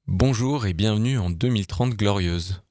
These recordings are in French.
Bonjour et bienvenue en 2030 glorieuse.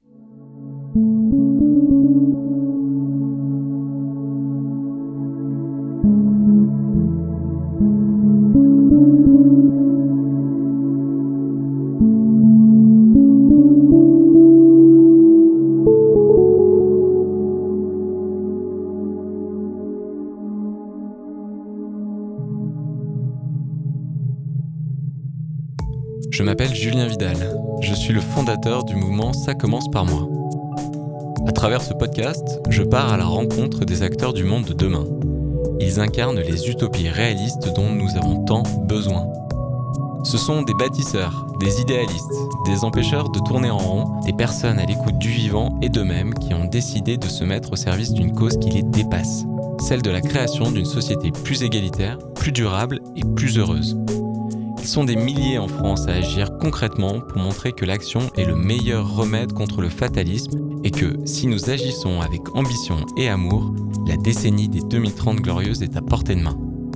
Je m'appelle Julien Vidal, je suis le fondateur du mouvement Ça commence par moi. À travers ce podcast, je pars à la rencontre des acteurs du monde de demain. Ils incarnent les utopies réalistes dont nous avons tant besoin. Ce sont des bâtisseurs, des idéalistes, des empêcheurs de tourner en rond, des personnes à l'écoute du vivant et d'eux-mêmes qui ont décidé de se mettre au service d'une cause qui les dépasse, celle de la création d'une société plus égalitaire, plus durable et plus heureuse. Ils sont des milliers en France à agir concrètement pour montrer que l'action est le meilleur remède contre le fatalisme et que, si nous agissons avec ambition et amour, la décennie des 2030 glorieuses est à portée de main.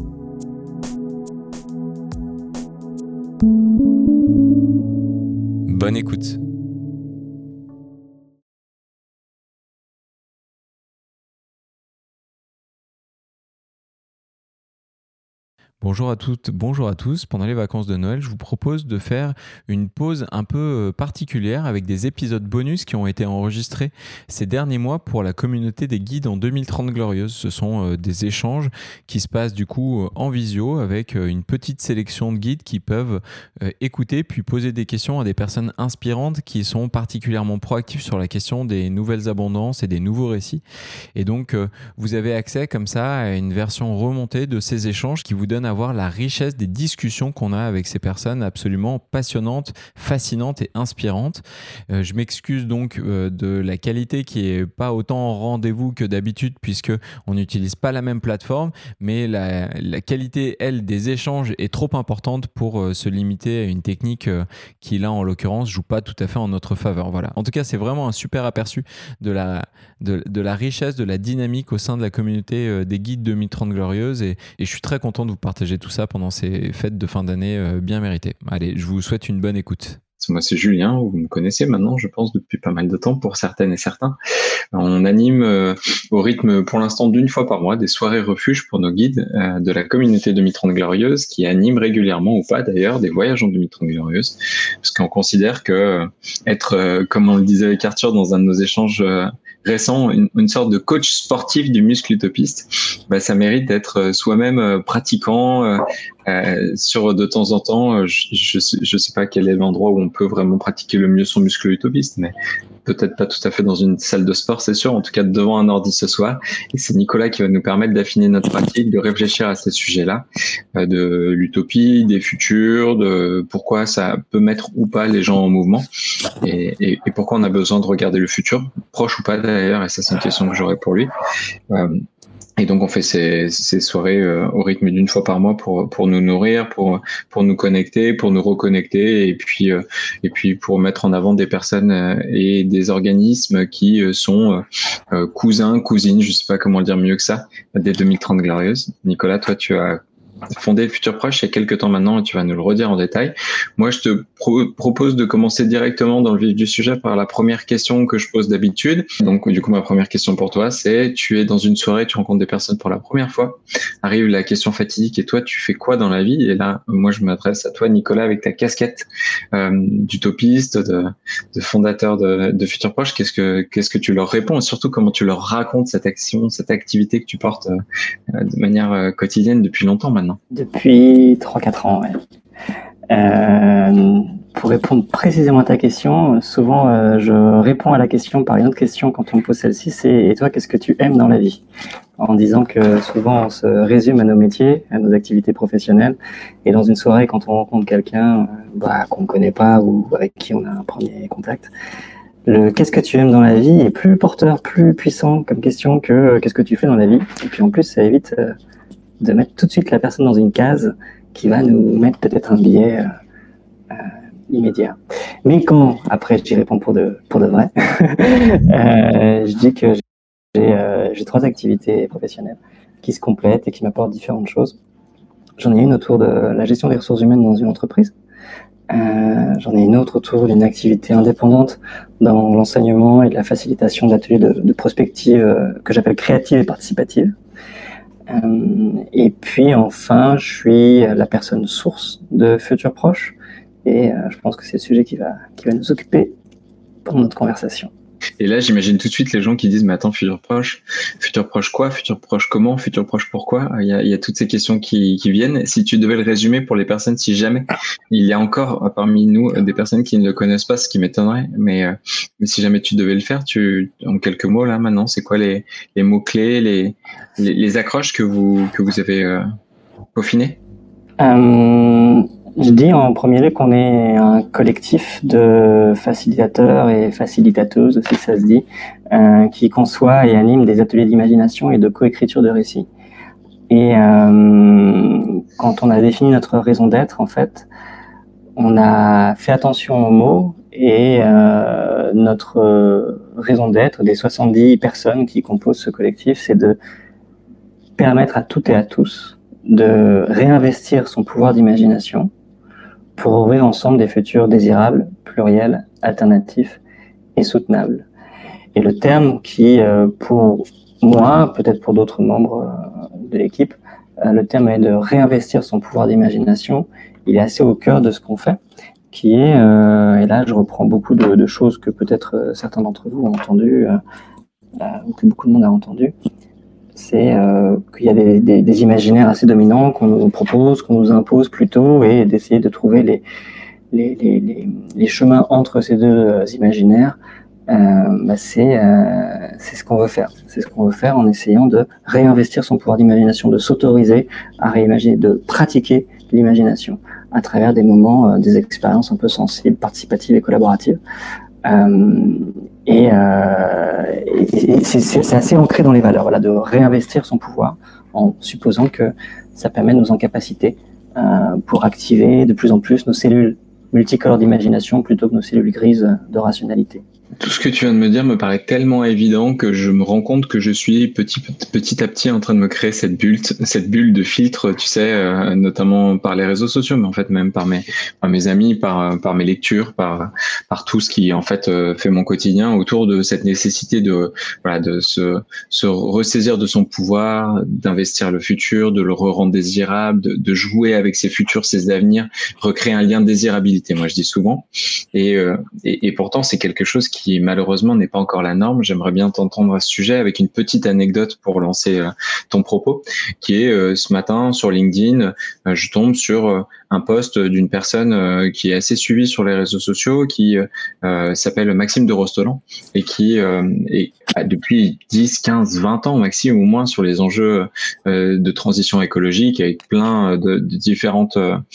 Bonne écoute. Bonjour à toutes, bonjour à tous. Pendant les vacances de Noël, je vous propose de faire une pause un peu particulière avec des épisodes bonus qui ont été enregistrés ces derniers mois pour la communauté des guides en 2030 glorieuses. Ce sont des échanges qui se passent du coup en visio avec une petite sélection de guides qui peuvent écouter puis poser des questions à des personnes inspirantes qui sont particulièrement proactives sur la question des nouvelles abondances et des nouveaux récits. Et donc, vous avez accès comme ça à une version remontée de ces échanges qui vous donne à voir la richesse des discussions qu'on a avec ces personnes absolument passionnantes, fascinantes et inspirantes. Je m'excuse donc de la qualité qui est pas autant en rendez-vous que d'habitude puisque on n'utilise pas la même plateforme, mais la qualité, elle, des échanges est trop importante pour se limiter à une technique qui, là, en l'occurrence, joue pas tout à fait en notre faveur. Voilà. En tout cas, c'est vraiment un super aperçu de la richesse, de la dynamique au sein de la communauté des guides 2030 glorieuses et je suis très content de vous partager tout ça pendant ces fêtes de fin d'année bien méritées. Allez, je vous souhaite une bonne écoute. Moi, c'est Julien, vous me connaissez maintenant, je pense, depuis pas mal de temps pour certaines et certains. On anime au rythme, pour l'instant, d'une fois par mois, des soirées refuges pour nos guides de la communauté 2030 glorieuse, qui animent régulièrement, ou pas d'ailleurs, des voyages en 2030 glorieuse, parce qu'on considère que être, comme on le disait avec Arthur dans un de nos échanges récents, une sorte de coach sportif du muscle utopiste, ça mérite d'être soi-même pratiquant, sur de temps en temps, je sais pas quel est l'endroit où on peut vraiment pratiquer le mieux son muscle utopiste, mais peut-être pas tout à fait dans une salle de sport, c'est sûr, en tout cas devant un ordi ce soir. Et c'est Nicolas qui va nous permettre d'affiner notre pratique, de réfléchir à ces sujets-là, de l'utopie, des futurs, de pourquoi ça peut mettre ou pas les gens en mouvement, et pourquoi on a besoin de regarder le futur, proche ou pas d'ailleurs, et ça c'est une question que j'aurais pour lui. Et donc on fait ces soirées au rythme d'une fois par mois pour nous nourrir, pour nous connecter, pour nous reconnecter, et puis pour mettre en avant des personnes et des organismes qui sont cousins, cousines, je sais pas comment le dire mieux que ça, des 2030 glorieuses. Nicolas, toi tu as fondé le Futur Proche il y a quelques temps maintenant et tu vas nous le redire en détail. Moi, je te propose de commencer directement dans le vif du sujet par la première question que je pose d'habitude. Donc, du coup, ma première question pour toi, c'est tu es dans une soirée, tu rencontres des personnes pour la première fois, arrive la question fatidique et toi, tu fais quoi dans la vie? Et là, moi, je m'adresse à toi, Nicolas, avec ta casquette d'utopiste, de fondateur de Futur Proche. Qu'est-ce que tu leur réponds et surtout comment tu leur racontes cette action, cette activité que tu portes de manière quotidienne depuis longtemps maintenant? Depuis 3-4 ans, ouais. Pour répondre précisément à ta question, souvent je réponds à la question par une autre question quand on me pose celle-ci, c'est « Et toi, qu'est-ce que tu aimes dans la vie ?» En disant que souvent on se résume à nos métiers, à nos activités professionnelles, et dans une soirée, quand on rencontre quelqu'un qu'on ne connaît pas ou avec qui on a un premier contact, le « qu'est-ce que tu aimes dans la vie ?» est plus porteur, plus puissant comme question que « qu'est-ce que tu fais dans la vie ?» Et puis en plus, ça évite de mettre tout de suite la personne dans une case qui va nous mettre peut-être un biais immédiat. Mais quand, après j'y réponds pour de vrai, je dis que j'ai 3 activités professionnelles qui se complètent et qui m'apportent différentes choses. J'en ai une autour de la gestion des ressources humaines dans une entreprise, J'en ai une autre autour d'une activité indépendante dans l'enseignement et de la facilitation d'ateliers de prospective que j'appelle créative et participative. Et puis enfin, je suis la personne source de Futur Proche et je pense que c'est le sujet qui va nous occuper pendant notre conversation. Et là, j'imagine tout de suite les gens qui disent, mais attends, futur proche quoi? Futur proche comment? Futur proche pourquoi? Il y a toutes ces questions qui viennent. Si tu devais le résumer pour les personnes, si jamais il y a encore parmi nous des personnes qui ne le connaissent pas, ce qui m'étonnerait, mais si jamais tu devais le faire, en quelques mots là maintenant, c'est quoi les mots-clés, les accroches que vous avez peaufinées? Je dis en premier lieu qu'on est un collectif de facilitateurs et facilitateuses, si ça se dit, qui conçoit et anime des ateliers d'imagination et de coécriture de récits. Et quand on a défini notre raison d'être, en fait, on a fait attention aux mots et notre raison d'être des 70 personnes qui composent ce collectif, c'est de permettre à toutes et à tous de réinvestir son pouvoir d'imagination pour ouvrir ensemble des futurs désirables, pluriels, alternatifs et soutenables. Et le terme qui, pour moi, peut-être pour d'autres membres de l'équipe, le terme est de réinvestir son pouvoir d'imagination. Il est assez au cœur de ce qu'on fait, qui est, et là je reprends beaucoup de choses que peut-être certains d'entre vous ont entendu, ou que beaucoup de monde a entendu, c'est qu'il y a des imaginaires assez dominants qu'on nous propose, qu'on nous impose plutôt, et d'essayer de trouver les chemins entre ces deux imaginaires. C'est ce qu'on veut faire. C'est ce qu'on veut faire en essayant de réinvestir son pouvoir d'imagination, de s'autoriser à réimaginer, de pratiquer l'imagination à travers des moments, des expériences un peu sensibles, participatives et collaboratives. C'est assez ancré dans les valeurs, voilà, de réinvestir son pouvoir en supposant que ça permet nos incapacités pour activer de plus en plus nos cellules multicolores d'imagination plutôt que nos cellules grises de rationalité. Tout ce que tu viens de me dire me paraît tellement évident que je me rends compte que je suis petit à petit en train de me créer cette bulle de filtre, tu sais, notamment par les réseaux sociaux, mais en fait même par mes amis, par mes lectures, par tout ce qui en fait fait mon quotidien autour de cette nécessité de se ressaisir de son pouvoir, d'investir le futur, de le rendre désirable, de jouer avec ses futurs, ses avenirs, recréer un lien de désirabilité. Moi je dis souvent, et pourtant c'est quelque chose qui malheureusement n'est pas encore la norme. J'aimerais bien t'entendre à ce sujet avec une petite anecdote pour lancer ton propos, qui est ce matin sur LinkedIn, je tombe sur un post d'une personne qui est assez suivie sur les réseaux sociaux, qui s'appelle Maxime de Rostolan et qui est depuis 10, 15, 20 ans Maxime au moins sur les enjeux de transition écologique avec plein de différents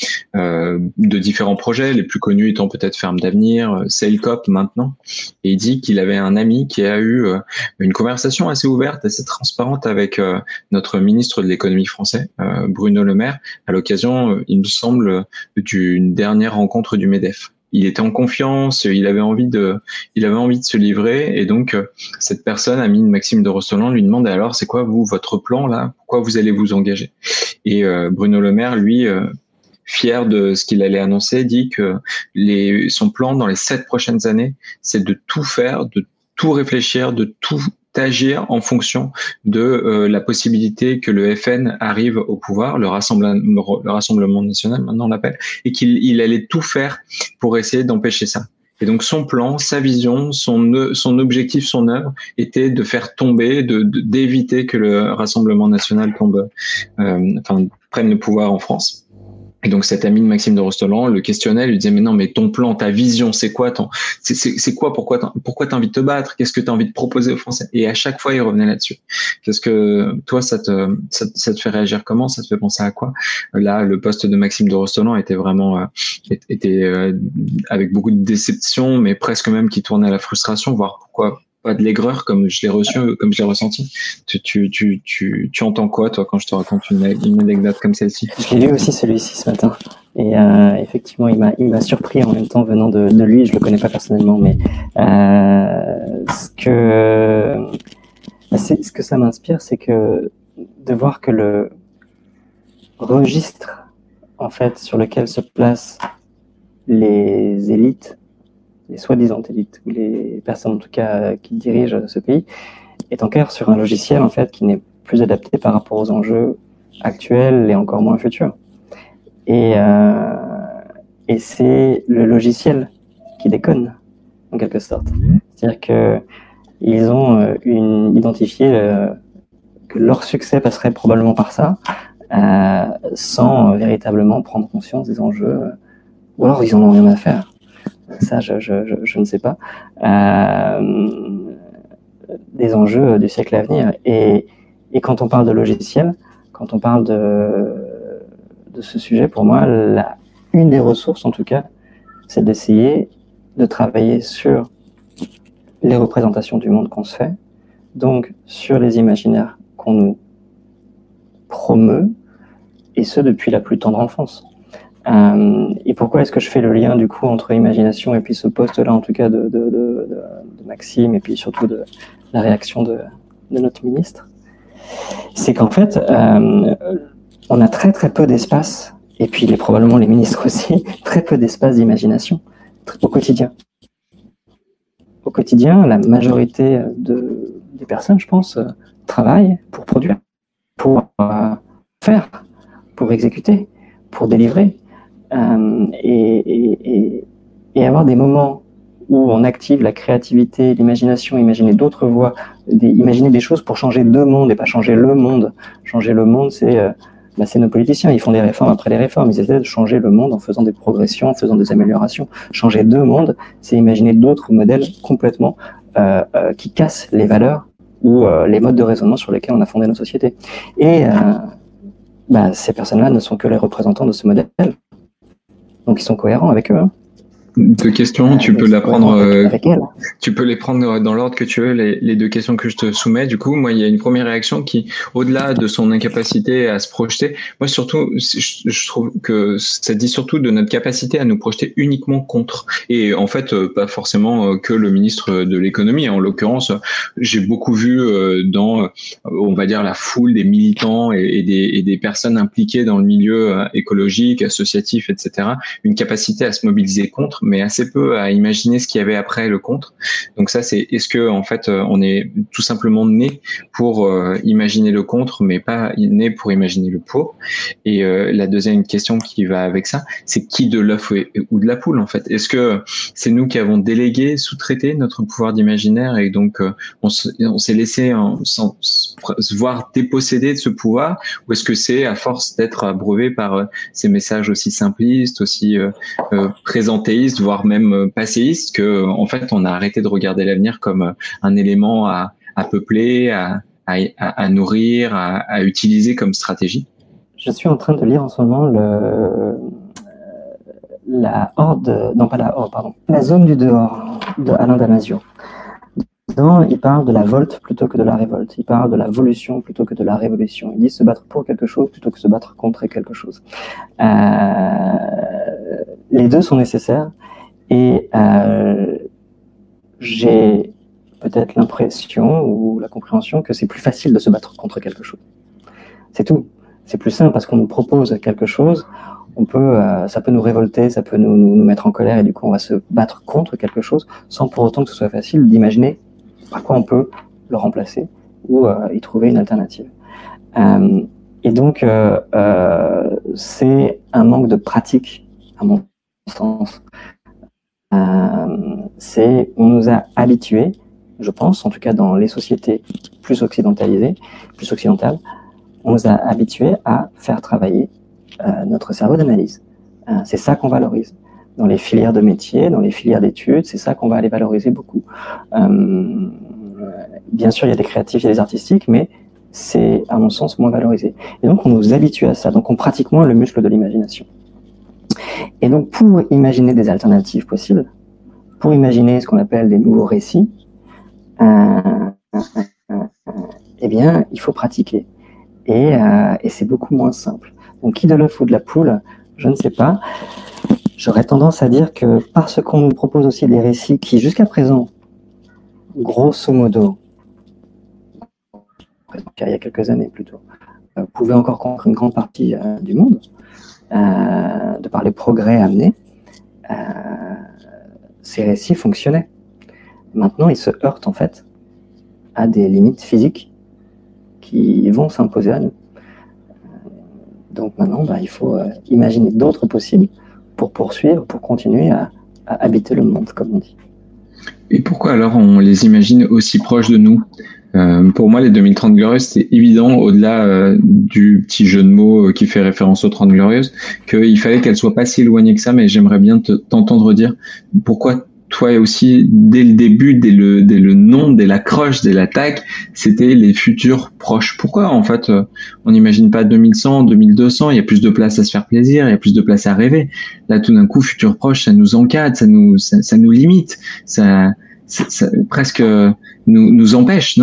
projets, les plus connus étant peut-être Ferme d'Avenir, Sailcop maintenant. Et il dit qu'il avait un ami qui a eu une conversation assez ouverte, assez transparente avec notre ministre de l'économie français, Bruno Le Maire, à l'occasion, il me semble, d'une dernière rencontre du MEDEF. Il était en confiance, il avait envie de se livrer, et donc cette personne, amie de Maxime de Rostolan, lui demande alors c'est quoi votre plan là, pourquoi vous allez vous engager? Et Bruno Le Maire, lui, fier de ce qu'il allait annoncer, dit que son plan dans les 7 prochaines années, c'est de tout faire, de tout réfléchir, de tout agir en fonction de la possibilité que le FN arrive au pouvoir, le Rassemblement national maintenant on l'appelle, et qu'il allait tout faire pour essayer d'empêcher ça. Et donc son plan, sa vision, son objectif, son œuvre était de faire tomber, d'éviter que le Rassemblement national prenne le pouvoir en France. Et donc cet ami de Maxime de Rostolan le questionnait, lui disait mais non, mais ton plan, ta vision, c'est quoi c'est quoi, pourquoi t'as envie de te battre, qu'est-ce que t'as envie de proposer aux Français? Et à chaque fois il revenait là-dessus. Qu'est-ce que toi ça te fait réagir comment, ça te fait penser à quoi? Là le poste de Maxime de Rostolan était vraiment avec beaucoup de déception, mais presque même qui tournait à la frustration, voire pourquoi pas de l'aigreur comme je l'ai reçu, comme je l'ai ressenti. Tu entends quoi, toi, quand je te raconte une anecdote comme celle-ci? Je l'ai lu aussi celui-ci ce matin. Et effectivement, il m'a surpris en même temps venant de lui. Je le connais pas personnellement, mais ce que ça m'inspire, c'est que de voir que le registre en fait sur lequel se place les élites, les soi-disant élites, ou les personnes en tout cas qui dirigent ce pays, est en clair sur un logiciel en fait qui n'est plus adapté par rapport aux enjeux actuels et encore moins futurs. Et c'est le logiciel qui déconne, en quelque sorte. C'est-à-dire qu'ils ont identifié que leur succès passerait probablement par ça, sans véritablement prendre conscience des enjeux, ou alors ils en ont rien à faire. Ça, je ne sais pas. Des enjeux du siècle à venir. Et quand on parle de logiciel, quand on parle de ce sujet, pour moi, une des ressources, en tout cas, c'est d'essayer de travailler sur les représentations du monde qu'on se fait, donc sur les imaginaires qu'on nous promeut, et ce, depuis la plus tendre enfance. Et pourquoi est-ce que je fais le lien, du coup, entre imagination et puis ce poste-là, en tout cas, de Maxime, et puis surtout de la réaction de notre ministre? C'est qu'en fait, on a très très peu d'espace, et puis probablement les ministres aussi, très peu d'espace d'imagination au quotidien. Au quotidien, la majorité des personnes, je pense, travaillent pour produire, pour faire, pour exécuter, pour délivrer, et avoir des moments où on active la créativité, l'imagination, imaginer d'autres voies, imaginer des choses pour changer de monde et pas changer le monde. Changer le monde, c'est nos politiciens, ils font des réformes après des réformes, ils essaient de changer le monde en faisant des progressions, en faisant des améliorations. Changer de monde, c'est imaginer d'autres modèles complètement qui cassent les valeurs ou les modes de raisonnement sur lesquels on a fondé nos sociétés. Et ces personnes-là ne sont que les représentants de ce modèle. Donc ils sont cohérents avec eux. Hein. Deux questions, tu peux les prendre dans l'ordre que tu veux, les deux questions que je te soumets. Du coup, moi, il y a une première réaction qui, au-delà de son incapacité à se projeter, moi surtout, je trouve que ça dit surtout de notre capacité à nous projeter uniquement contre. Et en fait, pas forcément que le ministre de l'économie. En l'occurrence, j'ai beaucoup vu dans, on va dire, la foule des militants et des personnes impliquées dans le milieu écologique, associatif, etc., une capacité à se mobiliser contre, mais assez peu à imaginer ce qu'il y avait après le contre. Donc ça, c'est est-ce que en fait on est tout simplement né pour imaginer le contre, mais pas né pour imaginer le pour. Et la deuxième question qui va avec ça, c'est qui de l'œuf ou de la poule en fait. Est-ce que c'est nous qui avons délégué, sous-traité notre pouvoir d'imaginaire et donc on s'est laissé se voir déposséder de ce pouvoir, ou est-ce que c'est à force d'être abreuvé par ces messages aussi simplistes, aussi présentéistes, voire même passéiste, que en fait on a arrêté de regarder l'avenir comme un élément à peupler, à nourrir, à utiliser comme stratégie? Je suis en train de lire en ce moment la zone du dehors de Alain Damasio. Dedans, il parle de la volte plutôt que de la révolte. Il parle de la volition plutôt que de la révolution. Il dit se battre pour quelque chose plutôt que se battre contre quelque chose. Les deux sont nécessaires. Et j'ai peut-être l'impression ou la compréhension que c'est plus facile de se battre contre quelque chose. C'est tout. C'est plus simple parce qu'on nous propose quelque chose, ça peut nous révolter, ça peut nous mettre en colère et du coup on va se battre contre quelque chose sans pour autant que ce soit facile d'imaginer par quoi on peut le remplacer ou y trouver une alternative. Et donc c'est un manque de pratique à mon sens. On nous a habitués, je pense, en tout cas dans les sociétés plus occidentales, on nous a habitués à faire travailler notre cerveau d'analyse. C'est ça qu'on valorise. Dans les filières de métier, dans les filières d'études, c'est ça qu'on va aller valoriser beaucoup. Bien sûr, il y a des créatifs, il y a des artistiques, mais c'est, à mon sens, moins valorisé. Et donc, on nous habitue à ça. Donc, on pratique moins le muscle de l'imagination. Et donc, pour imaginer des alternatives possibles, pour imaginer ce qu'on appelle des nouveaux récits, eh bien, il faut pratiquer. Et c'est beaucoup moins simple. Donc, qui de l'œuf ou de la poule, je ne sais pas. J'aurais tendance à dire que parce qu'on nous propose aussi des récits qui, jusqu'à présent, grosso modo, il y a quelques années plutôt, pouvaient encore convaincre une grande partie du monde, de par les progrès amenés, ces récits fonctionnaient. Maintenant, ils se heurtent en fait à des limites physiques qui vont s'imposer à nous. Donc maintenant, il faut imaginer d'autres possibles pour poursuivre, pour continuer à habiter le monde, comme on dit. Et pourquoi alors on les imagine aussi proches de nous ? Pour moi, les 2030 Glorieuses, c'était évident, au-delà du petit jeu de mots qui fait référence aux 30 Glorieuses, qu'il fallait qu'elles soient pas si éloignées que ça, mais j'aimerais bien t'entendre dire pourquoi toi aussi, dès le début, dès le nom, dès l'accroche, dès l'attaque, c'était les futurs proches. Pourquoi, en fait, on n'imagine pas 2100, 2200, il y a plus de place à se faire plaisir, il y a plus de place à rêver. Là, tout d'un coup, futurs proches, ça nous encadre, ça nous limite, ça presque nous empêche, non ?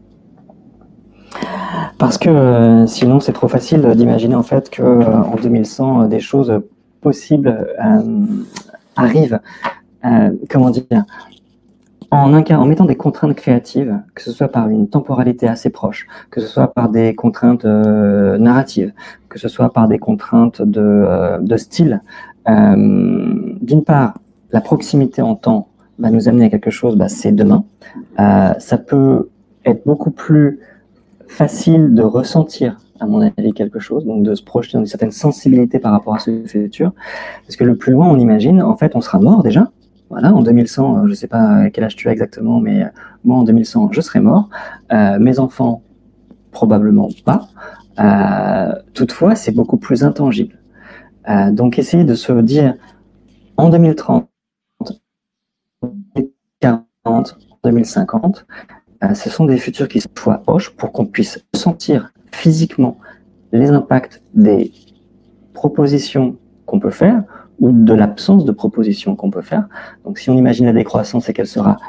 Parce que sinon, c'est trop facile d'imaginer en fait que en 2100, des choses possibles arrivent. Comment dire, en mettant des contraintes créatives, que ce soit par une temporalité assez proche, que ce soit par des contraintes narratives, que ce soit par des contraintes de style. D'une part, la proximité en temps va nous amener à quelque chose, c'est demain. Ça peut être beaucoup plus facile de ressentir, à mon avis, quelque chose, donc de se projeter dans une certaine sensibilité par rapport à ce futur. Parce que le plus loin on imagine, en fait, on sera mort déjà. Voilà, en 2100, je ne sais pas à quel âge tu as exactement, mais moi, en 2100, je serai mort. Mes enfants, probablement pas. Toutefois, c'est beaucoup plus intangible. Donc, essayer de se dire, en 2030, 2040, 2050, ce sont des futurs qui soient proches pour qu'on puisse sentir physiquement les impacts des propositions qu'on peut faire, ou de l'absence de propositions qu'on peut faire. Donc, si on imagine la décroissance et qu'elle sera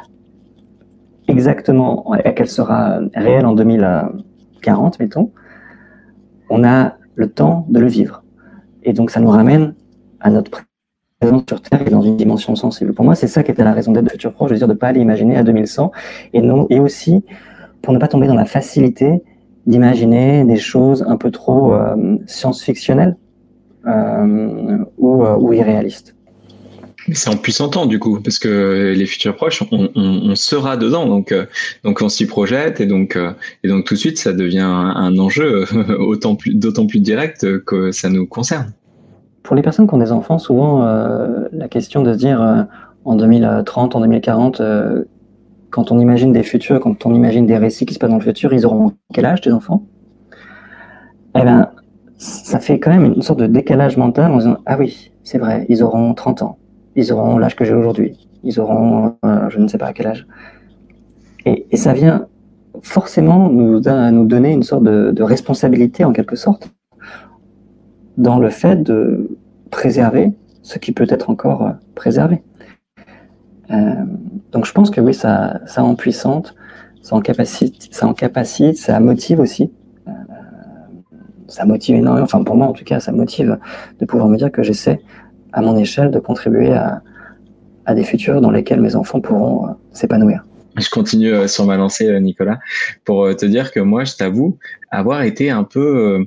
réelle en 2040, mettons, on a le temps de le vivre. Et donc, ça nous ramène à notre présence sur Terre et dans une dimension sensible. Pour moi, c'est ça qui était la raison d'être de Futur Proche, de ne pas aller imaginer à 2100, et aussi pour ne pas tomber dans la facilité d'imaginer des choses un peu trop science-fictionnelles, ou irréaliste. C'est en puissant temps du coup, parce que les futurs proches, on sera dedans, donc on s'y projette et donc tout de suite ça devient un enjeu d'autant plus direct que ça nous concerne. Pour les personnes qui ont des enfants, souvent la question de se dire en 2030, en 2040, quand on imagine des futurs, quand on imagine des récits qui se passent dans le futur, ils auront quel âge tes enfants ? Eh bien, ça fait quand même une sorte de décalage mental en disant « Ah oui, c'est vrai, ils auront 30 ans, ils auront l'âge que j'ai aujourd'hui, ils auront je ne sais pas à quel âge. » Et ça vient forcément nous donner une sorte de responsabilité en quelque sorte dans le fait de préserver ce qui peut être encore préservé. Donc je pense que oui, ça en puissante, ça en capacite, ça motive aussi. Ça motive énormément, enfin pour moi en tout cas, ça motive de pouvoir me dire que j'essaie à mon échelle de contribuer à des futurs dans lesquels mes enfants pourront s'épanouir. Je continue sur ma lancée, Nicolas, pour te dire que moi, je t'avoue avoir été un peu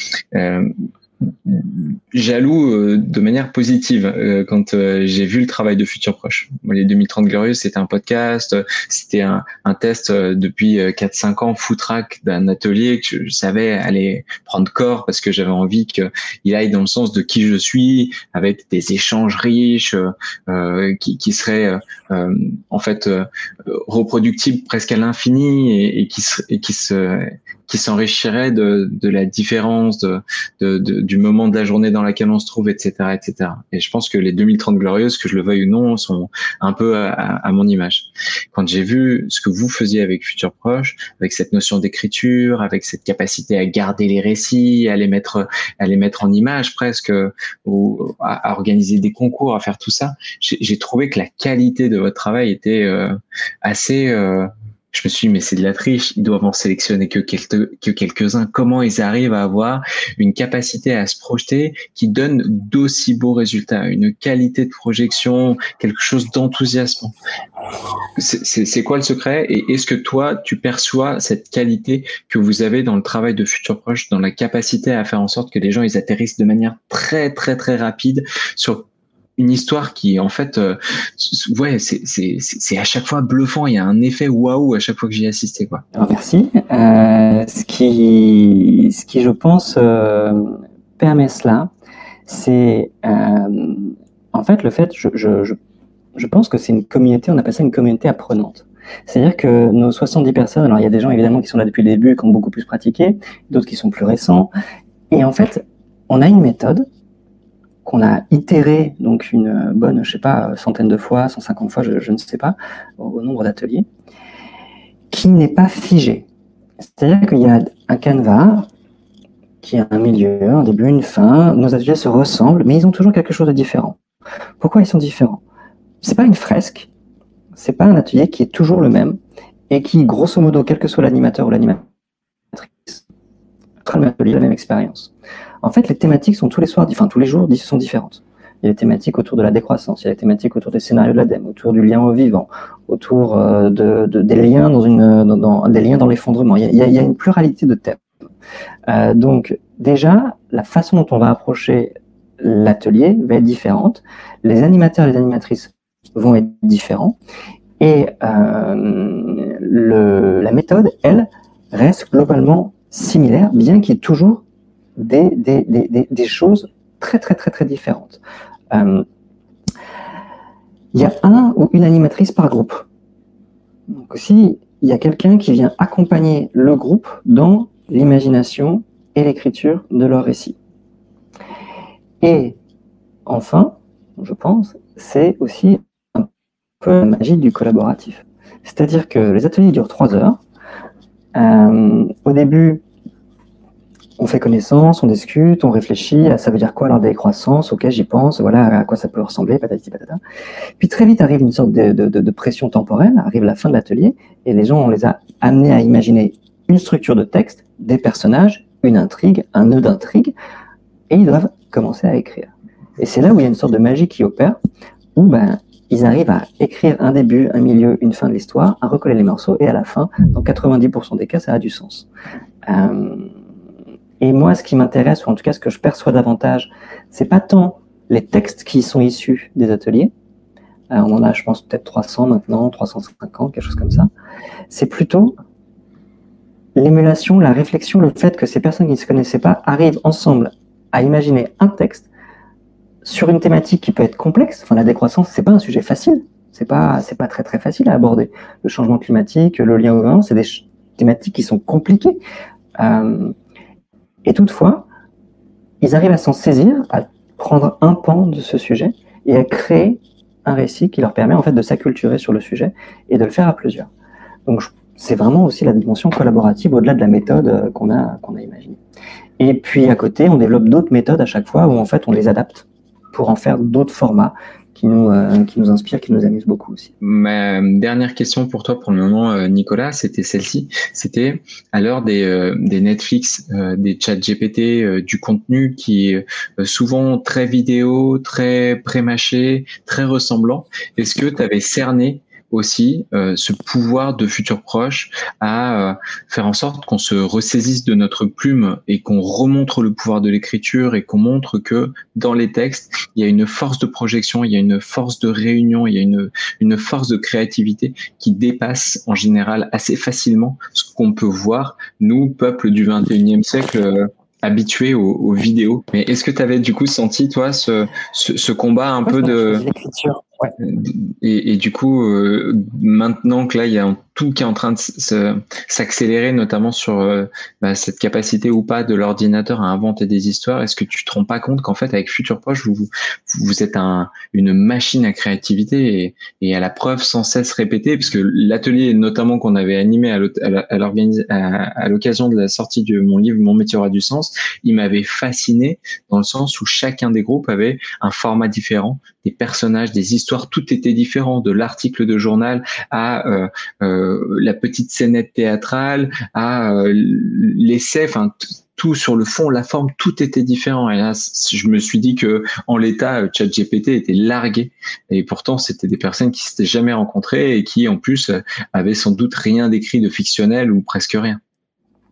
jaloux de manière positive quand j'ai vu le travail de Futurs Proches. Les 2030 Glorieuses, c'était un podcast, c'était un test depuis 4-5 ans, footrack d'un atelier que je savais allait prendre corps parce que j'avais envie qu'il aille dans le sens de qui je suis, avec des échanges riches qui seraient en fait reproductibles presque à l'infini et qui s'enrichirait de la différence du moment de la journée dans laquelle on se trouve, etc., etc. Et je pense que les 2030 Glorieuses, que je le veuille ou non, sont un peu à mon image. Quand j'ai vu ce que vous faisiez avec Futurs Proches, avec cette notion d'écriture, avec cette capacité à garder les récits, à les mettre en image presque, ou à organiser des concours, à faire tout ça, j'ai trouvé que la qualité de votre travail était assez je me suis dit, mais c'est de la triche, ils doivent en sélectionner que quelques-uns. Comment ils arrivent à avoir une capacité à se projeter qui donne d'aussi beaux résultats, une qualité de projection, quelque chose d'enthousiasmant. C'est quoi le secret? Et est-ce que toi, tu perçois cette qualité que vous avez dans le travail de Futurs Proches, dans la capacité à faire en sorte que les gens, ils atterrissent de manière très, très, très rapide sur une histoire qui, en fait, ouais, c'est à chaque fois bluffant. Il y a un effet waouh à chaque fois que j'y ai assisté, quoi. Alors, merci. Ce qui, je pense, permet cela, c'est en fait le fait, je pense que c'est une communauté, on appelle ça une communauté apprenante. C'est-à-dire que nos 70 personnes, alors il y a des gens évidemment qui sont là depuis le début, qui ont beaucoup plus pratiqué, d'autres qui sont plus récents, et en fait, on a une méthode qu'on a itérée, donc une bonne, je sais pas, centaine de fois, 150 fois, je ne sais pas, au nombre d'ateliers, qui n'est pas figée. C'est-à-dire qu'il y a un canevas qui a un milieu, un début, une fin, nos ateliers se ressemblent, mais ils ont toujours quelque chose de différent. Pourquoi ils sont différents ? C'est pas une fresque, c'est pas un atelier qui est toujours le même et qui, grosso modo, quel que soit l'animateur ou l'animatrice, fera le même atelier, la même expérience. En fait, les thématiques sont tous les jours sont différentes. Il y a des thématiques autour de la décroissance, il y a des thématiques autour des scénarios de l'ADEME, autour du lien au vivant, autour des liens des liens dans l'effondrement. Il y a une pluralité de thèmes. Donc, déjà, la façon dont on va approcher l'atelier va être différente. Les animateurs et les animatrices vont être différents. Et la méthode, elle, reste globalement similaire, bien qu'il y ait toujours des choses très, très, très, très différentes. Il y a un ou une animatrice par groupe. Donc aussi, il y a quelqu'un qui vient accompagner le groupe dans l'imagination et l'écriture de leur récit. Et enfin, je pense, c'est aussi un peu la magie du collaboratif. C'est-à-dire que les ateliers durent 3 heures. Au début, on fait connaissance, on discute, on réfléchit à ça veut dire quoi leur décroissance, ok j'y pense, voilà à quoi ça peut ressembler, patati patata. Puis très vite arrive une sorte de pression temporelle, arrive la fin de l'atelier, et les gens, on les a amenés à imaginer une structure de texte, des personnages, une intrigue, un nœud d'intrigue, et ils doivent commencer à écrire. Et c'est là où il y a une sorte de magie qui opère, où ils arrivent à écrire un début, un milieu, une fin de l'histoire, à recoller les morceaux, et à la fin, dans 90% des cas, ça a du sens. Et moi, ce qui m'intéresse, ou en tout cas ce que je perçois davantage, c'est pas tant les textes qui sont issus des ateliers, on en a, je pense, peut-être 300 maintenant, 350, quelque chose comme ça, c'est plutôt l'émulation, la réflexion, le fait que ces personnes qui ne se connaissaient pas arrivent ensemble à imaginer un texte sur une thématique qui peut être complexe. Enfin, la décroissance, c'est pas un sujet facile, c'est pas très très facile à aborder. Le changement climatique, le lien au vivant, c'est des thématiques qui sont compliquées. Et toutefois, ils arrivent à s'en saisir, à prendre un pan de ce sujet et à créer un récit qui leur permet en fait de s'acculturer sur le sujet et de le faire à plusieurs. Donc c'est vraiment aussi la dimension collaborative au-delà de la méthode qu'on a imaginée. Et puis à côté, on développe d'autres méthodes à chaque fois où en fait on les adapte pour en faire d'autres formats qui nous inspirent, qui nous amusent beaucoup aussi. Ma dernière question pour toi pour le moment, Nicolas, c'était celle-ci. C'était à l'heure des Netflix, des chats GPT, du contenu qui est souvent très vidéo, très pré-mâché, très ressemblant. Est-ce que tu avais cerné aussi ce pouvoir de futurs proches à faire en sorte qu'on se ressaisisse de notre plume et qu'on remontre le pouvoir de l'écriture et qu'on montre que dans les textes, il y a une force de projection, il y a une force de réunion, il y a une force de créativité qui dépasse en général assez facilement ce qu'on peut voir, nous, peuple du 21e siècle, habitués aux vidéos. Mais est-ce que tu avais du coup senti, toi, ce combat un peu de... l'écriture. Ouais. Et du coup, maintenant que là, il y a tout qui est en train de s'accélérer, notamment sur cette capacité ou pas de l'ordinateur à inventer des histoires, est-ce que tu te rends pas compte qu'en fait, avec Futur Proche, vous êtes une machine à créativité et à la preuve sans cesse répétée, parce que l'atelier notamment qu'on avait animé à l'occasion de la sortie de mon livre Mon métier aura du sens, il m'avait fasciné dans le sens où chacun des groupes avait un format différent, des personnages, des histoires, tout était différent, de l'article de journal à la petite scénette théâtrale, à l'essai, enfin tout sur le fond, la forme, tout était différent. Et là, je me suis dit que en l'état, ChatGPT était largué. Et pourtant, c'était des personnes qui s'étaient jamais rencontrées et qui, en plus, avaient sans doute rien d'écrit de fictionnel ou presque rien.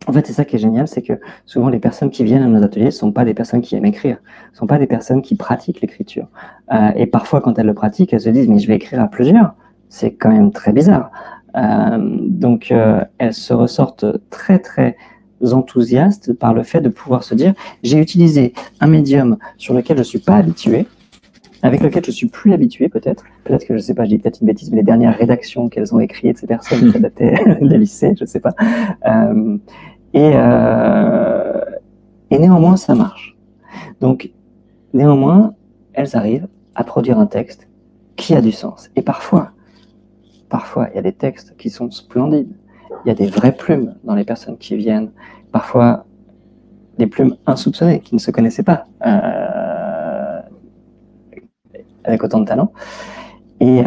En fait, c'est ça qui est génial, c'est que souvent les personnes qui viennent à nos ateliers ne sont pas des personnes qui aiment écrire, ne sont pas des personnes qui pratiquent l'écriture. Et parfois, quand elles le pratiquent, elles se disent « mais je vais écrire à plusieurs ». C'est quand même très bizarre. Donc, elles se ressortent très, très enthousiastes par le fait de pouvoir se dire « j'ai utilisé un médium sur lequel je ne suis pas habitué, avec lequel je suis plus habitué peut-être que, je sais pas, je dis peut-être une bêtise, mais les dernières rédactions qu'elles ont écrites de ces personnes, ça datait des lycées, je sais pas. Et néanmoins, ça marche. Donc, néanmoins, elles arrivent à produire un texte qui a du sens. Et parfois, il y a des textes qui sont splendides. Il y a des vraies plumes dans les personnes qui viennent. Parfois, des plumes insoupçonnées, qui ne se connaissaient pas, avec autant de talent. Et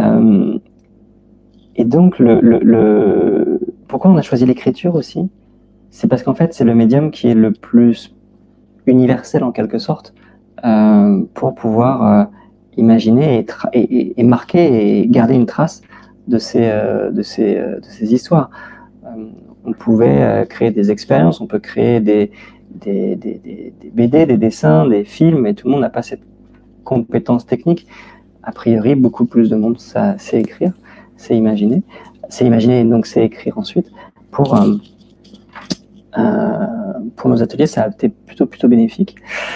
donc, pourquoi on a choisi l'écriture aussi ? C'est parce qu'en fait, c'est le médium qui est le plus universel en quelque sorte pour pouvoir imaginer et marquer et garder une trace de ces histoires. On pouvait créer des expériences, on peut créer des BD, des dessins, des films, et tout le monde n'a pas cette compétence technique. A priori, beaucoup plus de monde sait écrire, sait imaginer et donc sait écrire ensuite. Pour nos ateliers, ça a été plutôt bénéfique.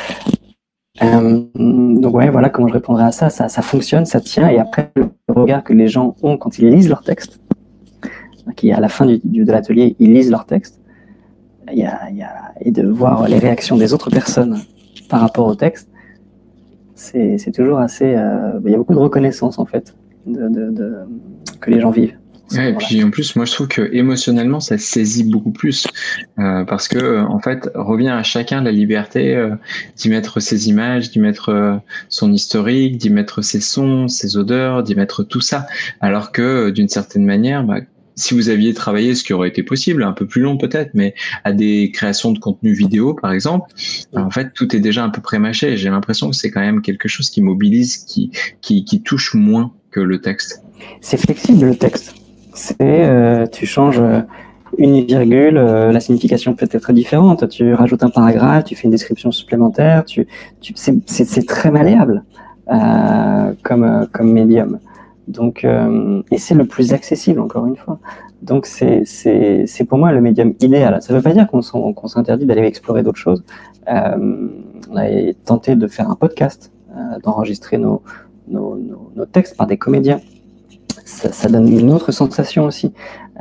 Donc ouais, voilà comment je répondrai à ça. Ça fonctionne, ça tient, et après le regard que les gens ont quand ils lisent leur texte, qui à la fin de l'atelier, ils lisent leur texte, et de voir les réactions des autres personnes par rapport au texte, c'est toujours assez... il y a beaucoup de reconnaissance en fait que les gens vivent. Ouais, et puis en plus, moi je trouve que émotionnellement ça saisit beaucoup plus parce que en fait revient à chacun la liberté d'y mettre ses images, d'y mettre son historique, d'y mettre ses sons, ses odeurs, d'y mettre tout ça. Alors que d'une certaine manière, si vous aviez travaillé, ce qui aurait été possible, un peu plus long peut-être, mais à des créations de contenu vidéo par exemple, en fait tout est déjà un peu prémâché. J'ai l'impression que c'est quand même quelque chose qui mobilise, qui touche moins que le texte. C'est flexible le texte. Tu changes une virgule, la signification peut être différente. Tu rajoutes un paragraphe, tu fais une description supplémentaire. C'est très malléable comme médium. Donc, et c'est le plus accessible encore une fois. Donc c'est pour moi le médium idéal. Ça ne veut pas dire qu'on s'interdit d'aller explorer d'autres choses. On a tenté de faire un podcast, d'enregistrer nos textes par des comédiens. Ça donne une autre sensation aussi.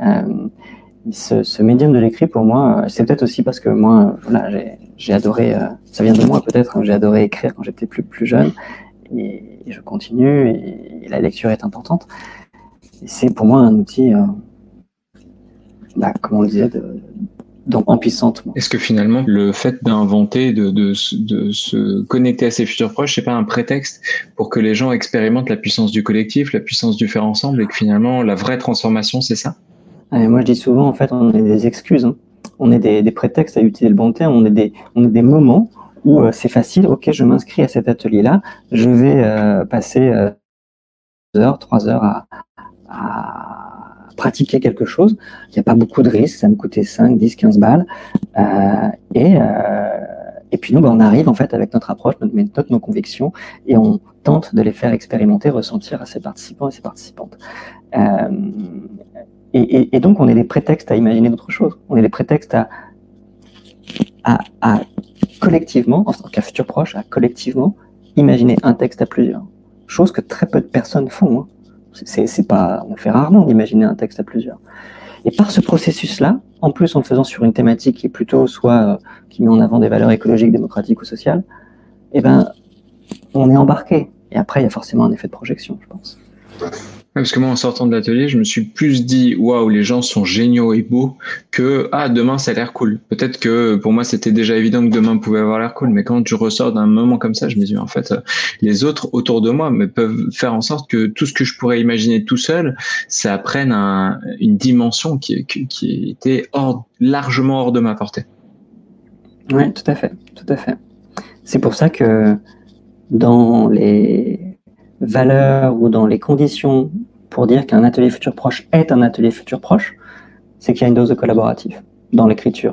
Ce médium de l'écrit, pour moi, c'est peut-être aussi parce que moi, voilà, j'ai adoré, ça vient de moi peut-être, j'ai adoré écrire quand j'étais plus jeune, et je continue, et la lecture est importante. Et c'est pour moi un outil, comme on le disait, donc en puissante. Est-ce que finalement, le fait d'inventer, de se connecter à ses futurs proches, c'est pas un prétexte pour que les gens expérimentent la puissance du collectif, la puissance du faire ensemble, et que finalement, la vraie transformation, c'est ça ? Moi, je dis souvent, en fait, on est des excuses. Hein. On est des prétextes, à utiliser le bon terme. On est des moments où c'est facile. Ok, je m'inscris à cet atelier-là. Je vais passer 3 heures à pratiquer quelque chose. Il n'y a pas beaucoup de risques, ça me coûtait 5, 10, 15 balles. Et puis nous, on arrive en fait avec notre approche, notre méthode, nos convictions, et on tente de les faire expérimenter, ressentir à ces participants et ces participantes. Et donc on est des prétextes à imaginer d'autres choses. On est des prétextes à collectivement, en tant qu'à futur proche, à collectivement imaginer un texte à plusieurs. Chose que très peu de personnes font. Hein. On fait rarement d'imaginer un texte à plusieurs. Et par ce processus-là, en plus en le faisant sur une thématique qui est plutôt qui met en avant des valeurs écologiques, démocratiques ou sociales, on est embarqué. Et après, il y a forcément un effet de projection, je pense. Parce que moi, en sortant de l'atelier, je me suis plus dit, waouh, les gens sont géniaux et beaux, que, demain, ça a l'air cool. Peut-être que pour moi, c'était déjà évident que demain pouvait avoir l'air cool, mais quand je ressors d'un moment comme ça, je me dis, en fait, les autres autour de moi peuvent faire en sorte que tout ce que je pourrais imaginer tout seul, ça prenne une dimension qui était largement hors de ma portée. Oui, tout à fait, tout à fait. C'est pour ça que dans les valeurs ou dans les conditions pour dire qu'un atelier futur proche est un atelier futur proche, c'est qu'il y a une dose de collaboratif dans l'écriture.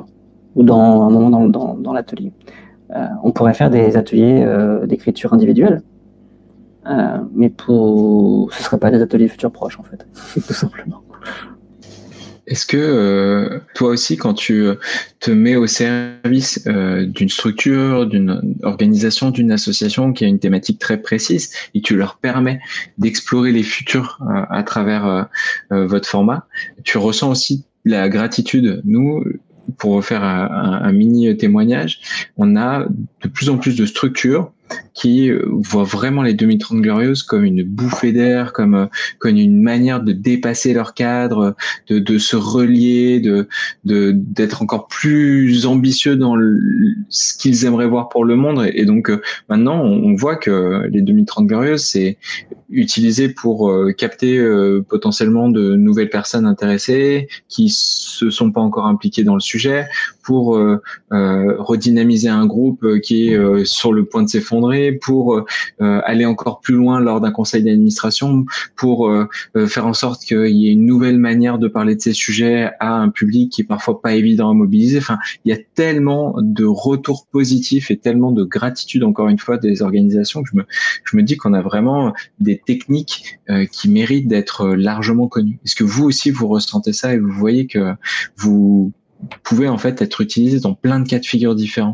ou dans un moment dans l'atelier. On pourrait faire des ateliers d'écriture individuelle, mais ce ne serait pas des ateliers futurs proches, en fait, tout simplement. Est-ce que toi aussi, quand tu te mets au service d'une structure, d'une organisation, d'une association qui a une thématique très précise et tu leur permets d'explorer les futurs à travers votre format, tu ressens aussi la gratitude? Nous, pour faire un mini témoignage, on a de plus en plus de structures qui voient vraiment les 2030 Glorieuses comme une bouffée d'air, comme une manière de dépasser leur cadre, de se relier, d'être encore plus ambitieux dans ce qu'ils aimeraient voir pour le monde. Et donc maintenant, on voit que les 2030 Glorieuses, c'est utilisé pour capter potentiellement de nouvelles personnes intéressées qui se sont pas encore impliquées dans le sujet, pour redynamiser un groupe qui est sur le point de s'effondrer, pour aller encore plus loin lors d'un conseil d'administration, pour faire en sorte qu'il y ait une nouvelle manière de parler de ces sujets à un public qui est parfois pas évident à mobiliser. Enfin, il y a tellement de retours positifs et tellement de gratitude, encore une fois, des organisations, que je me dis qu'on a vraiment des techniques qui méritent d'être largement connues. Est-ce que vous aussi, vous ressentez ça et vous voyez que vous pouvez en fait être utilisé dans plein de cas de figure différents?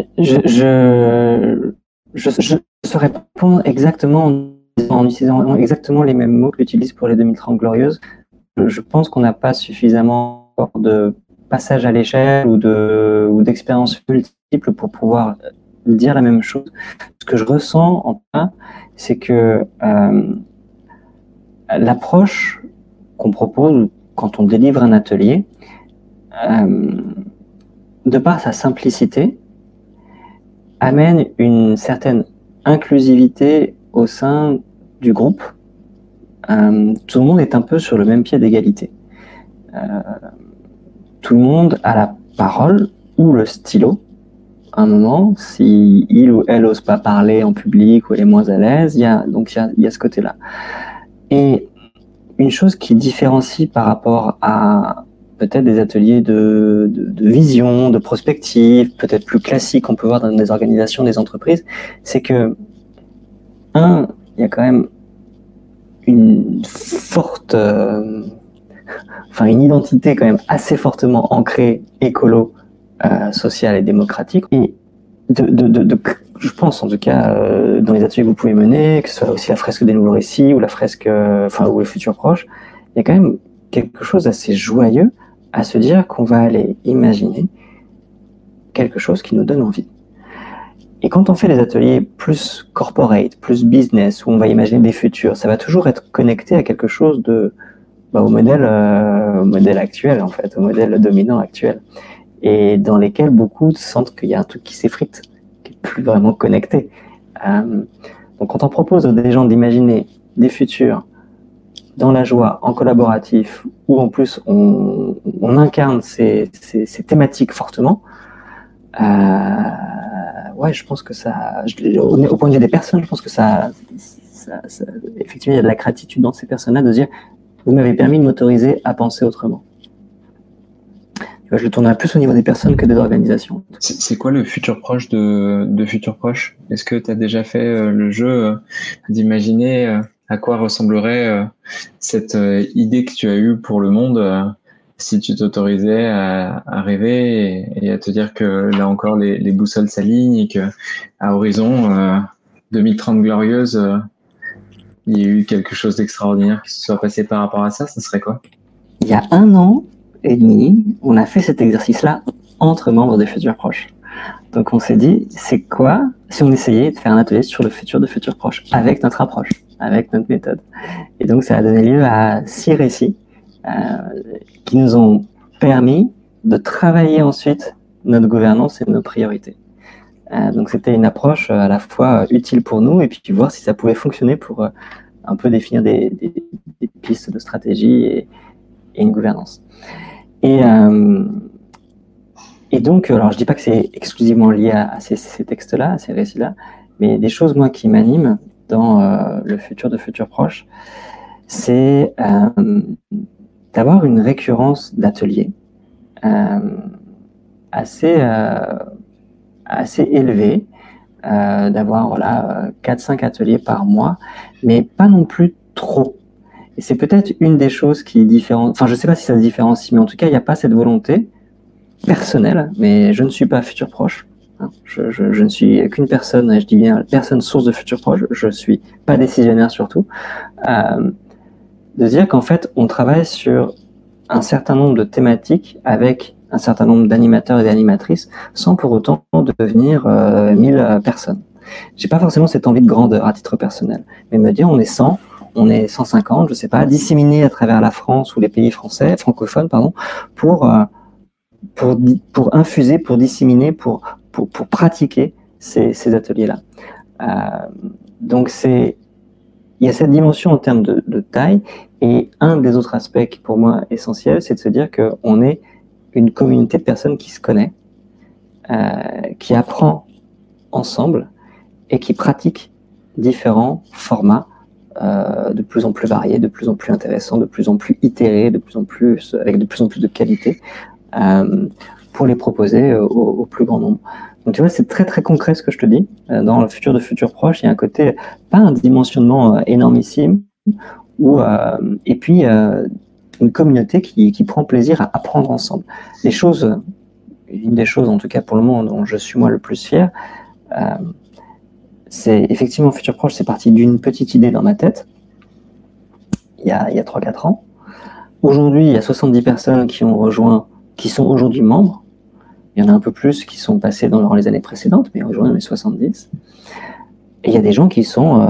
Je saurais répondre exactement en utilisant exactement les mêmes mots que j'utilise pour les 2030 Glorieuses. Je pense qu'on n'a pas suffisamment de passage à l'échelle ou d'expériences multiples pour pouvoir dire la même chose. Ce que je ressens en tout cas, c'est que l'approche qu'on propose quand on délivre un atelier, de par sa simplicité, amène une certaine inclusivité au sein du groupe. Tout le monde est un peu sur le même pied d'égalité. Tout le monde a la parole ou le stylo. À un moment, si il ou elle n'ose pas parler en public ou elle est moins à l'aise, il y a ce côté-là. Et une chose qui différencie par rapport à peut-être des ateliers de vision, de prospective, peut-être plus classiques qu'on peut voir dans des organisations, des entreprises, c'est que, il y a quand même une forte, une identité quand même assez fortement ancrée, écolo, sociale et démocratique. Et je pense en tout cas dans les ateliers que vous pouvez mener, que ce soit aussi la fresque des nouveaux récits ou la fresque, ou le futur proche, il y a quand même quelque chose d'assez joyeux à se dire qu'on va aller imaginer quelque chose qui nous donne envie. Et quand on fait les ateliers plus corporate, plus business, où on va imaginer des futurs, ça va toujours être connecté à quelque chose au modèle actuel en fait, au modèle dominant actuel, et dans lesquels beaucoup sentent qu'il y a un truc qui s'effrite, qui est plus vraiment connecté. Donc quand on propose aux gens d'imaginer des futurs dans la joie, en collaboratif, où en plus on incarne ces thématiques fortement, je pense que ça, au point de vue des personnes, je pense que ça effectivement, il y a de la gratitude dans ces personnes-là de dire, vous m'avez permis de m'autoriser à penser autrement. Je le tournerai plus au niveau des personnes que des organisations. C'est quoi le futur proche de futur proche? Est-ce que tu as déjà fait le jeu d'imaginer à quoi ressemblerait cette idée que tu as eue pour le monde si tu t'autorisais à rêver et à te dire que là encore les boussoles s'alignent et que à horizon 2030 glorieuse, il y a eu quelque chose d'extraordinaire qui se soit passé par rapport à ça? Ça serait quoi? Il y a 1 an et demi, on a fait cet exercice-là entre membres des futurs proches. Donc on s'est dit, c'est quoi si on essayait de faire un atelier sur le futur de futurs proches avec notre approche, avec notre méthode. Et donc ça a donné lieu à 6 récits qui nous ont permis de travailler ensuite notre gouvernance et nos priorités. Donc c'était une approche à la fois utile pour nous et puis voir si ça pouvait fonctionner pour un peu définir des pistes de stratégie et une gouvernance. Et donc, alors je dis pas que c'est exclusivement lié à ces textes-là, à ces récits-là, mais des choses, moi, qui m'animent dans le futur de futurs proches, c'est d'avoir une récurrence d'ateliers assez élevé, d'avoir 4-5 ateliers par mois, mais pas non plus trop. Et c'est peut-être une des choses qui différencie, enfin je sais pas si ça se différencie, mais en tout cas il n'y a pas cette volonté personnelle, mais je ne suis pas futur proche. Je ne suis qu'une personne, et je dis bien personne source de futur proche, je suis pas décisionnaire surtout, de dire qu'en fait on travaille sur un certain nombre de thématiques avec un certain nombre d'animateurs et d'animatrices sans pour autant devenir 1000 personnes. J'ai pas forcément cette envie de grandeur à titre personnel, mais me dire on est 100, on est 150, je sais pas, disséminés à travers la France ou les pays francophones, pour infuser, pour disséminer, pour pratiquer ces ateliers-là. Donc il y a cette dimension en termes de taille, et un des autres aspects qui pour moi essentiel, c'est de se dire qu'on est une communauté de personnes qui se connaît, qui apprend ensemble et qui pratique différents formats de plus en plus variés, de plus en plus intéressants, de plus en plus itérés, avec de plus en plus de qualité, pour les proposer au plus grand nombre. Donc tu vois, c'est très très concret ce que je te dis. Dans le futur de futur proche, il y a un côté, pas un dimensionnement énormissime, et puis une communauté qui prend plaisir à apprendre ensemble. Une des choses en tout cas pour le moment dont je suis moi le plus fier, c'est effectivement futur proche, c'est parti d'une petite idée dans ma tête, il y a 3-4 ans. Aujourd'hui, il y a 70 personnes qui ont rejoint, qui sont aujourd'hui membres. Il y en a un peu plus qui sont passés dans les années précédentes, mais aujourd'hui on est 70. Et il y a des gens qui sont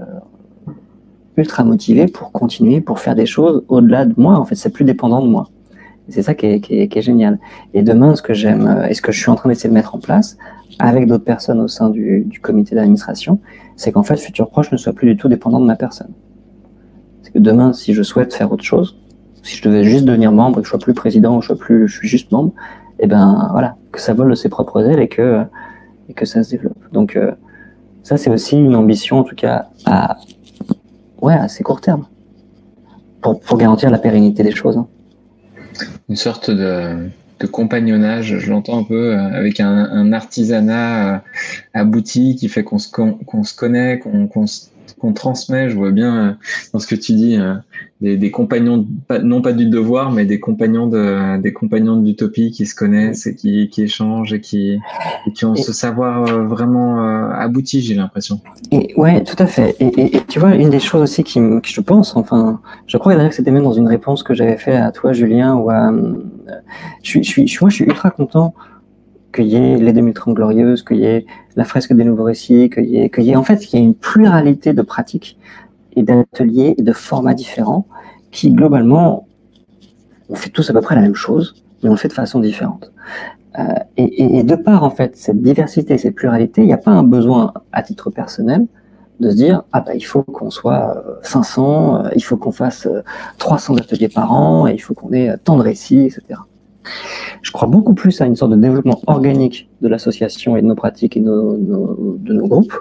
ultra motivés pour continuer, pour faire des choses au-delà de moi. En fait, c'est plus dépendant de moi. Et c'est ça qui est génial. Et demain, ce que j'aime, et ce que je suis en train d'essayer de mettre en place, avec d'autres personnes au sein du comité d'administration, c'est qu'en fait, Futur Proche ne soit plus du tout dépendant de ma personne. C'est que demain, si je souhaite faire autre chose, si je devais juste devenir membre et que je sois plus président, ou je suis juste membre, et ben voilà, que ça vole de ses propres ailes et que ça se développe. Donc ça, c'est aussi une ambition, en tout cas, à assez court terme, pour garantir la pérennité des choses. Une sorte de compagnonnage, je l'entends un peu, avec un artisanat abouti qui fait qu'on se connaît, qu'on transmet. Je vois bien dans ce que tu dis des compagnons, non pas du devoir, mais des compagnons de l'utopie qui se connaissent et qui échangent et qui ont ce savoir vraiment abouti, j'ai l'impression. Et ouais, tout à fait. Et tu vois, une des choses aussi qui je pense, enfin, je crois d'ailleurs que c'était même dans une réponse que j'avais fait à toi, Julien, ou moi, je suis ultra content qu'il y ait les 2030 glorieuses, qu'il y ait la fresque des nouveaux récits, qu'il y ait en fait, qu'il y ait une pluralité de pratiques et d'ateliers et de formats différents qui, globalement, on fait tous à peu près la même chose, mais on le fait de façon différente. Et de par, en fait, cette diversité, cette pluralité, il n'y a pas un besoin, à titre personnel, de se dire, il faut qu'on soit 500, il faut qu'on fasse 300 ateliers par an, et il faut qu'on ait tant de récits, etc. Je crois beaucoup plus à une sorte de développement organique de l'association et de nos pratiques et de nos groupes,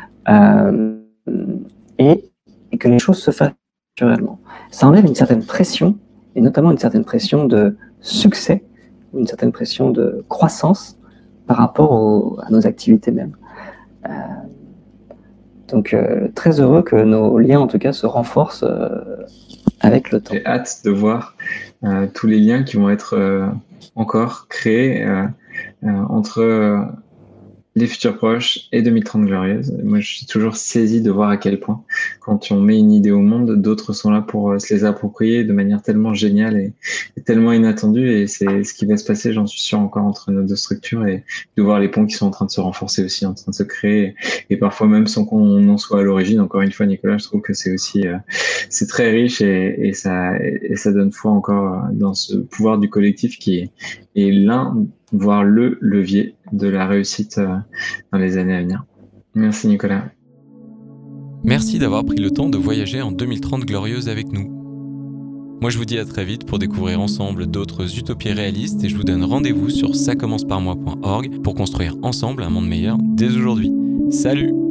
et que les choses se fassent naturellement. Ça enlève une certaine pression, et notamment une certaine pression de succès, une certaine pression de croissance par rapport à nos activités mêmes. Donc très heureux que nos liens en tout cas se renforcent avec le temps. J'ai hâte de voir tous les liens qui vont être encore créés entre les futurs proches et 2030 glorieuses. Moi, je suis toujours saisi de voir à quel point, quand on met une idée au monde, d'autres sont là pour se les approprier de manière tellement géniale et tellement inattendue. Et c'est ce qui va se passer, j'en suis sûr, encore entre nos deux structures, et de voir les ponts qui sont en train de se renforcer aussi, en train de se créer, et parfois même sans qu'on en soit à l'origine. Encore une fois, Nicolas, je trouve que c'est aussi c'est très riche et ça donne foi encore dans ce pouvoir du collectif qui est l'un, voire le levier de la réussite dans les années à venir. Merci Nicolas. Merci d'avoir pris le temps de voyager en 2030 glorieuse avec nous. Moi je vous dis à très vite pour découvrir ensemble d'autres utopies réalistes, et je vous donne rendez-vous sur çacommenceparmoi.org pour construire ensemble un monde meilleur dès aujourd'hui. Salut!